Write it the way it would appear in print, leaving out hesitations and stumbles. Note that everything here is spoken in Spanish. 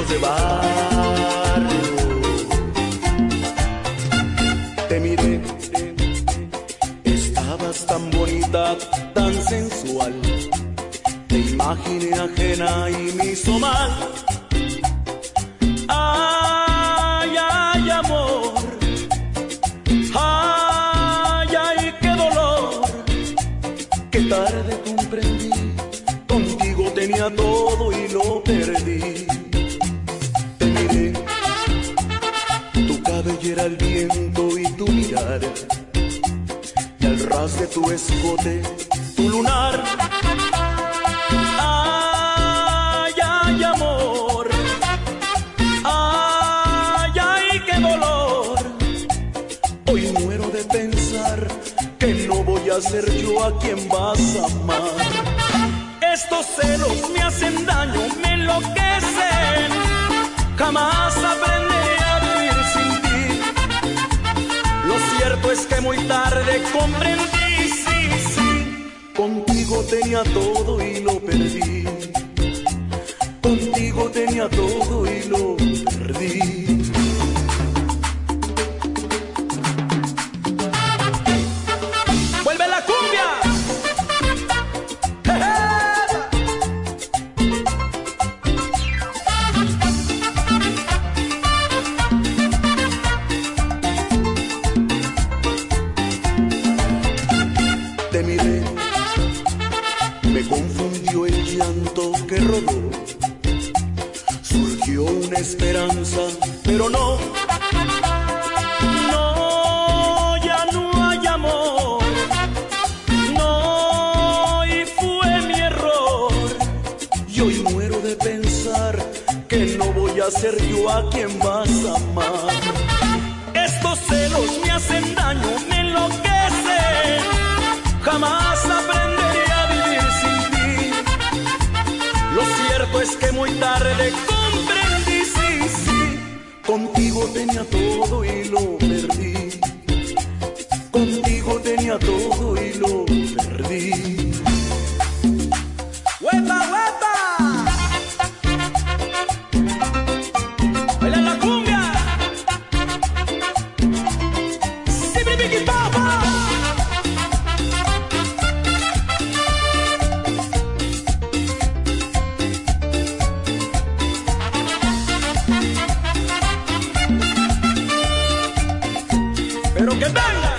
chicos de barrio. Te miré, estabas tan bonita, tan sensual. Te imaginé ajena y me hizo mal. Ay, ay, amor. Ay, ay, qué dolor. Qué tarde comprendí. Contigo tenía todo y lo perdí. Te miré, tu cabellera al viento y tu mirar, y al ras de tu escote, tu lunar. Ay, ay, amor. Ay, ay, qué dolor. Hoy muero de pensar que no voy a ser yo a quien vas a amar. Estos celos me hacen daño, me enloquecen. Jamás aprenderé a vivir sin ti. Lo cierto es que muy tarde comprendí, sí, sí. Contigo tenía todo y lo perdí. Contigo tenía todo y lo perdí. ¡Vuelve la cumbia! Te miré, me confundió el llanto que rodó. Surgió una esperanza, pero no, no, ya no hay amor. No, y fue mi error. Y hoy muero de pensar que no voy a ser yo a quien vas a amar. Estos celos me hacen daño, me enloquecen. Jamás aprenderé a vivir sin ti. Lo cierto es que muy tarde comprendí, sí, sí. Contigo tenía todo y lo perdí. Contigo tenía todo y lo perdí. ¡Huepa, huepa! ¡Baila la cumbia! ¡Sí, bibi, papa! ¡Pero que venga!